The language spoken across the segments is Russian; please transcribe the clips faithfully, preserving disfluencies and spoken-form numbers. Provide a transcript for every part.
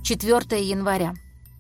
четвёртого января.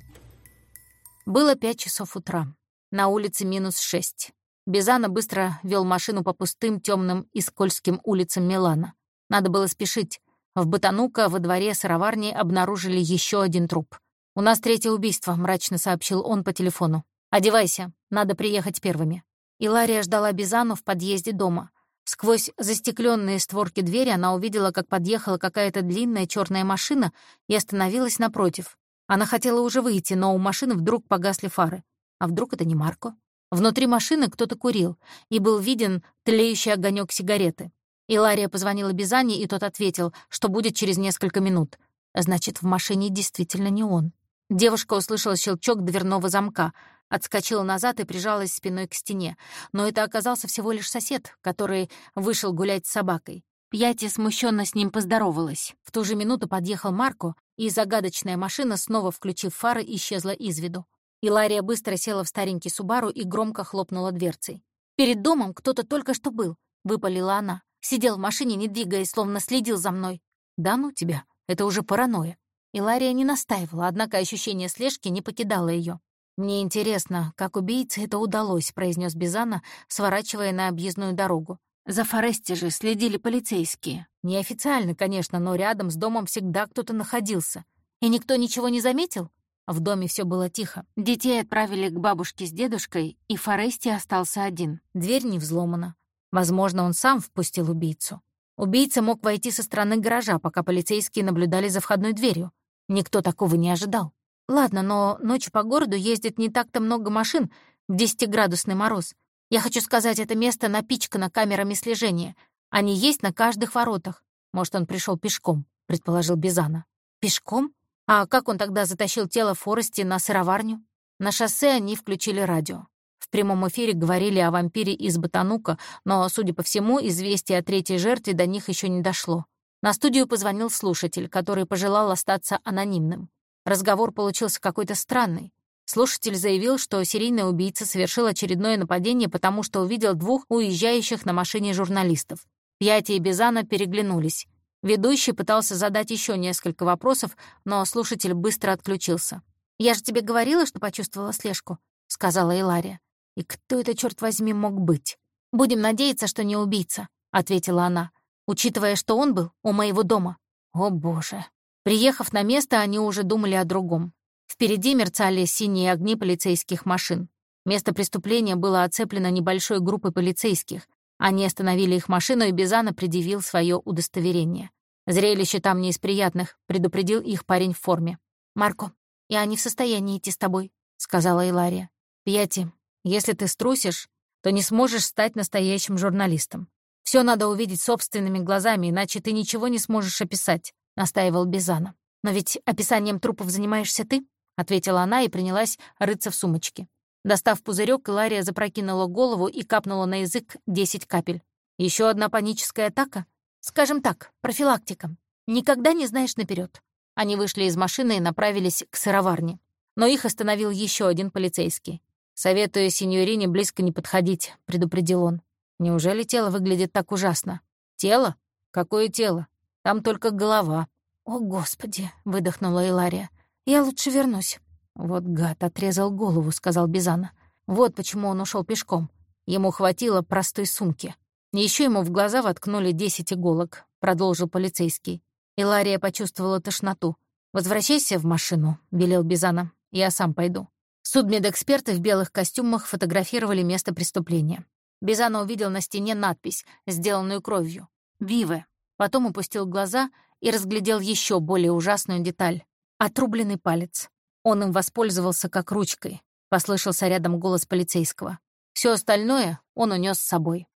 Было пять часов утра. На улице минус шесть. Бизано быстро вел машину по пустым, темным и скользким улицам Милана. Надо было спешить. В Ботанука во дворе сыроварни обнаружили еще один труп. «У нас третье убийство», — мрачно сообщил он по телефону. «Одевайся, надо приехать первыми». Илария ждала Бизану в подъезде дома. Сквозь застекленные створки двери она увидела, как подъехала какая-то длинная черная машина и остановилась напротив. Она хотела уже выйти, но у машины вдруг погасли фары. А вдруг это не Марко? Внутри машины кто-то курил, и был виден тлеющий огонек сигареты. Илария позвонила Бизане, и тот ответил, что будет через несколько минут. Значит, в машине действительно не он. Девушка услышала щелчок дверного замка, отскочила назад и прижалась спиной к стене. Но это оказался всего лишь сосед, который вышел гулять с собакой. Пьяти смущенно с ним поздоровалась. В ту же минуту подъехал Марко, и загадочная машина, снова включив фары, исчезла из виду. Илария быстро села в старенький Субару и громко хлопнула дверцей. «Перед домом кто-то только что был», — выпалила она. «Сидел в машине, не двигаясь, словно следил за мной». «Да ну тебя, это уже паранойя». Илария не настаивала, однако ощущение слежки не покидало ее. «Мне интересно, как убийце это удалось», — произнес Бизано, сворачивая на объездную дорогу. «За Форести же следили полицейские. Неофициально, конечно, но рядом с домом всегда кто-то находился. И никто ничего не заметил?» В доме все было тихо. Детей отправили к бабушке с дедушкой, и Форести остался один. Дверь не взломана. Возможно, он сам впустил убийцу. Убийца мог войти со стороны гаража, пока полицейские наблюдали за входной дверью. Никто такого не ожидал. Ладно, но ночью по городу ездит не так-то много машин в десятиградусный мороз. Я хочу сказать, это место напичкано камерами слежения. Они есть на каждых воротах. Может, он пришел пешком, предположил Бизано. Пешком? А как он тогда затащил тело Форести на сыроварню? На шоссе они включили радио. В прямом эфире говорили о вампире из Ботанука, но, судя по всему, известие о третьей жертве до них еще не дошло. На студию позвонил слушатель, который пожелал остаться анонимным. Разговор получился какой-то странный. Слушатель заявил, что серийный убийца совершил очередное нападение, потому что увидел двух уезжающих на машине журналистов. Пьяти и Бизано переглянулись. Ведущий пытался задать еще несколько вопросов, но слушатель быстро отключился. «Я же тебе говорила, что почувствовала слежку», — сказала Илария. «И кто это, черт возьми, мог быть?» «Будем надеяться, что не убийца», — ответила она, учитывая, что он был у моего дома. О, боже. Приехав на место, они уже думали о другом. Впереди мерцали синие огни полицейских машин. Место преступления было оцеплено небольшой группой полицейских. Они остановили их машину, и Бизано предъявил свое удостоверение. «Зрелище там не из приятных», — предупредил их парень в форме. «Марко, я не в состоянии идти с тобой», — сказала Илария. «Пьяти, если ты струсишь, то не сможешь стать настоящим журналистом. Все надо увидеть собственными глазами, иначе ты ничего не сможешь описать», — настаивал Бизано. «Но ведь описанием трупов занимаешься ты», — ответила она и принялась рыться в сумочке. Достав пузырек, Илария запрокинула голову и капнула на язык десять капель. Еще одна паническая атака? Скажем так, профилактика. Никогда не знаешь наперед. Они вышли из машины и направились к сыроварне. Но их остановил еще один полицейский. «Советую синьорине близко не подходить», — предупредил он. «Неужели тело выглядит так ужасно?» «Тело? Какое тело? Там только голова». «О, Господи!» — выдохнула Илария. «Я лучше вернусь». «Вот гад, отрезал голову», — сказал Бизано. «Вот почему он ушел пешком. Ему хватило простой сумки. Еще ему в глаза воткнули десять иголок», — продолжил полицейский. Илария почувствовала тошноту. «Возвращайся в машину», — велел Бизано. «Я сам пойду». Судмедэксперты в белых костюмах фотографировали место преступления. Бизано увидел на стене надпись, сделанную кровью. «Виве». Потом опустил глаза и разглядел еще более ужасную деталь — отрубленный палец. Он им воспользовался как ручкой. Послышался рядом голос полицейского. Все остальное он унес с собой.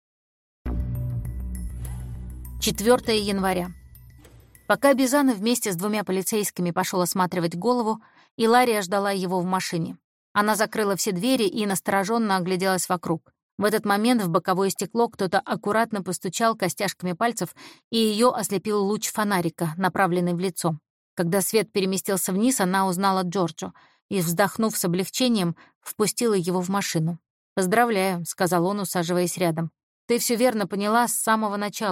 четвёртого января. Пока Бизано вместе с двумя полицейскими пошел осматривать голову, Илария ждала его в машине. Она закрыла все двери и настороженно огляделась вокруг. В этот момент в боковое стекло кто-то аккуратно постучал костяшками пальцев, и ее ослепил луч фонарика, направленный в лицо. Когда свет переместился вниз, она узнала Джорджо и, вздохнув с облегчением, впустила его в машину. «Поздравляю», — сказал он, усаживаясь рядом. «Ты все верно поняла с самого начала.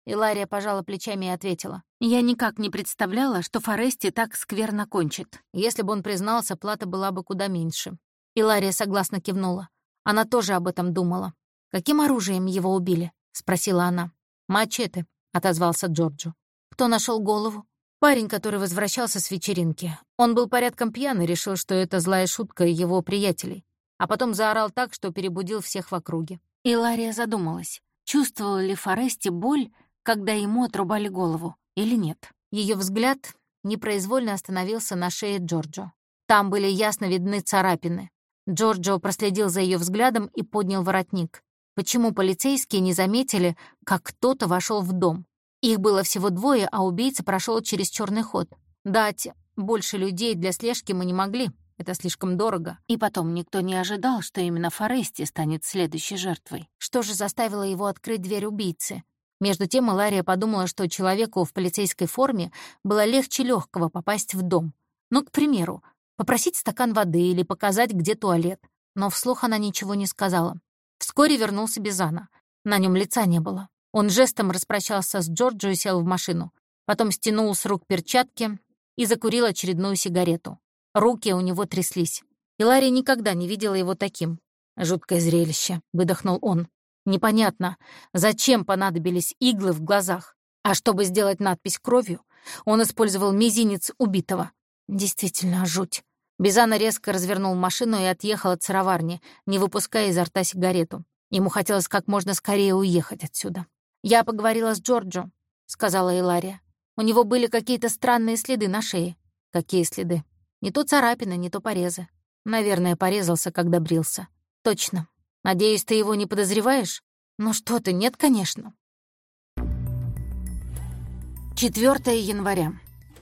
Илария пожала плечами и ответила. «Я никак не представляла, что Форести так скверно кончит. Если бы он признался, плата была бы куда меньше». Илария согласно кивнула. Она тоже об этом думала. «Каким оружием его убили?» — спросила она. «Мачете», — отозвался Джорджо. «Кто нашел голову?» «Парень, который возвращался с вечеринки. Он был порядком пьян и решил, что это злая шутка его приятелей. А потом заорал так, что перебудил всех в округе». Илария задумалась, чувствовал ли Форести боль, когда ему отрубали голову, или нет. Ее взгляд непроизвольно остановился на шее Джорджо. Там были ясно видны царапины. Джорджо проследил за ее взглядом и поднял воротник. Почему полицейские не заметили, как кто-то вошел в дом? Их было всего двое, а убийца прошел через черный ход. Дать больше людей для слежки мы не могли. Это слишком дорого. И потом никто не ожидал, что именно Форести станет следующей жертвой. Что же заставило его открыть дверь убийцы? Между тем Илария подумала, что человеку в полицейской форме было легче легкого попасть в дом. Ну, к примеру, попросить стакан воды или показать, где туалет. Но вслух она ничего не сказала. Вскоре вернулся Бизана. На нем лица не было. Он жестом распрощался с Джорджо и сел в машину. Потом стянул с рук перчатки и закурил очередную сигарету. Руки у него тряслись. Илария никогда не видела его таким. «Жуткое зрелище», — выдохнул он. «Непонятно, зачем понадобились иглы в глазах. А чтобы сделать надпись кровью, он использовал мизинец убитого. Действительно, жуть». Бизана резко развернул машину и отъехал от сыроварни, не выпуская изо рта сигарету. Ему хотелось как можно скорее уехать отсюда. «Я поговорила с Джорджо», — сказала Илария. «У него были какие-то странные следы на шее». «Какие следы?» «Не то царапины, не то порезы. Наверное, порезался, когда брился». «Точно. Надеюсь, ты его не подозреваешь?» «Ну что ты, нет, конечно». четвёртого января.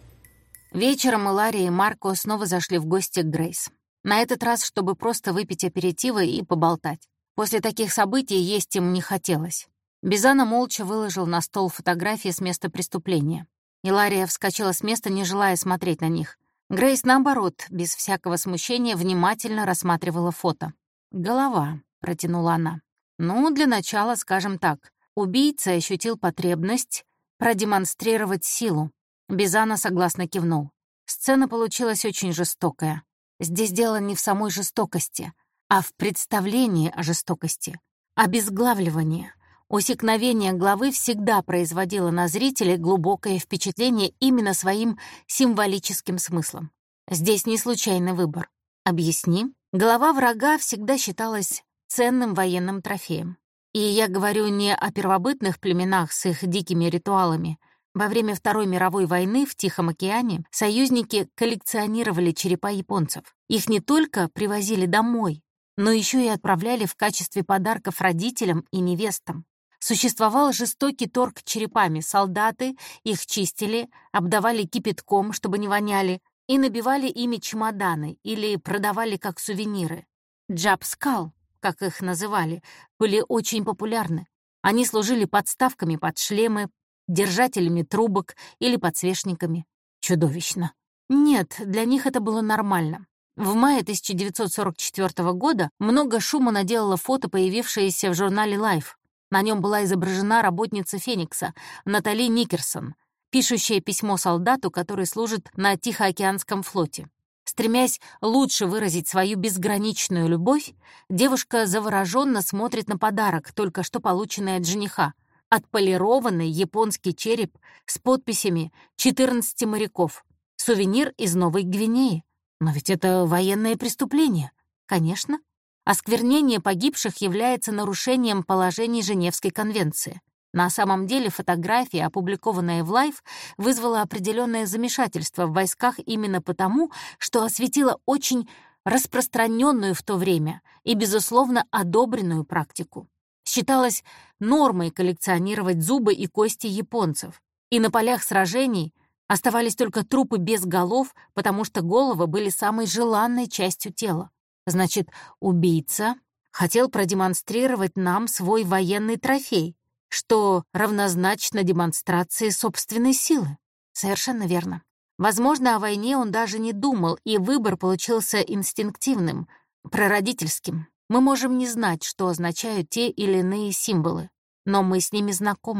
Вечером Илария и Марко снова зашли в гости к Грейс. На этот раз, чтобы просто выпить аперитива и поболтать. После таких событий есть им не хотелось. Бизана молча выложил на стол фотографии с места преступления. Илария вскочила с места, не желая смотреть на них. Грейс, наоборот, без всякого смущения, внимательно рассматривала фото. «Голова», — протянула она. «Ну, для начала, скажем так, убийца ощутил потребность продемонстрировать силу». Бизана согласно кивнул. Сцена получилась очень жестокая. Здесь дело не в самой жестокости, а в представлении о жестокости. Обезглавливание, усекновение головы всегда производило на зрителей глубокое впечатление именно своим символическим смыслом. Здесь не случайный выбор. Объясни. Голова врага всегда считалась ценным военным трофеем. И я говорю не о первобытных племенах с их дикими ритуалами. Во время Второй мировой войны в Тихом океане союзники коллекционировали черепа японцев. Их не только привозили домой, но еще и отправляли в качестве подарков родителям и невестам. Существовал жестокий торг черепами. Солдаты их чистили, обдавали кипятком, чтобы не воняли, и набивали ими чемоданы или продавали как сувениры. Джабскал, как их называли, были очень популярны. Они служили подставками под шлемы, держателями трубок или подсвечниками. Чудовищно. Нет, для них это было нормально. В мае тысяча девятьсот сорок четвёртого года много шума наделало фото, появившееся в журнале Life. На нем была изображена работница Феникса, Натали Никерсон, пишущая письмо солдату, который служит на Тихоокеанском флоте. Стремясь лучше выразить свою безграничную любовь, девушка завороженно смотрит на подарок, только что полученный от жениха. Отполированный японский череп с подписями четырнадцати моряков. Сувенир из Новой Гвинеи. Но ведь это военное преступление. Конечно. Осквернение погибших является нарушением положений Женевской конвенции. На самом деле фотография, опубликованная в Life, вызвала определенное замешательство в войсках именно потому, что осветила очень распространенную в то время и, безусловно, одобренную практику. Считалось нормой коллекционировать зубы и кости японцев, и на полях сражений оставались только трупы без голов, потому что головы были самой желанной частью тела. Значит, убийца хотел продемонстрировать нам свой военный трофей, что равнозначно демонстрации собственной силы. Совершенно верно. Возможно, о войне он даже не думал, и выбор получился инстинктивным, прародительским. Мы можем не знать, что означают те или иные символы, но мы с ними знакомы.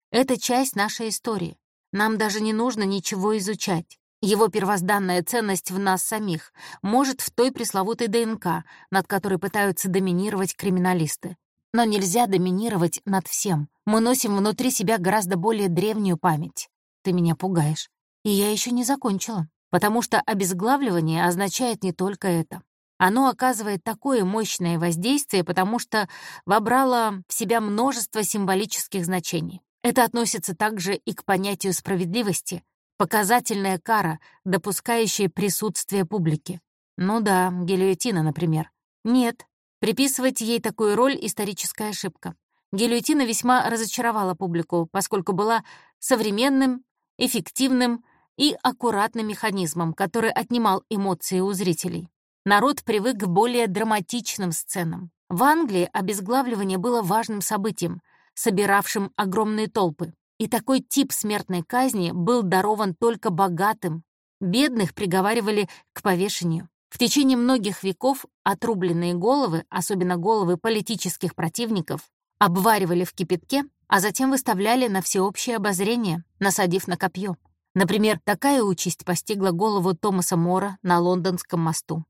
Это часть нашей истории. Нам даже не нужно ничего изучать. Его первозданная ценность в нас самих, может, в той пресловутой ДНК, над которой пытаются доминировать криминалисты. Но нельзя доминировать над всем. Мы носим внутри себя гораздо более древнюю память. Ты меня пугаешь. И я еще не закончила. Потому что обезглавливание означает не только это. Оно оказывает такое мощное воздействие, потому что вобрало в себя множество символических значений. Это относится также и к понятию справедливости, показательная кара, допускающая присутствие публики. Ну да, гильотина, например. Нет, приписывать ей такую роль — историческая ошибка. Гильотина весьма разочаровала публику, поскольку была современным, эффективным и аккуратным механизмом, который отнимал эмоции у зрителей. Народ привык к более драматичным сценам. В Англии обезглавливание было важным событием, собиравшим огромные толпы. И такой тип смертной казни был дарован только богатым. Бедных приговаривали к повешению. В течение многих веков отрубленные головы, особенно головы политических противников, обваривали в кипятке, а затем выставляли на всеобщее обозрение, насадив на копье. Например, такая участь постигла голову Томаса Мора на Лондонском мосту.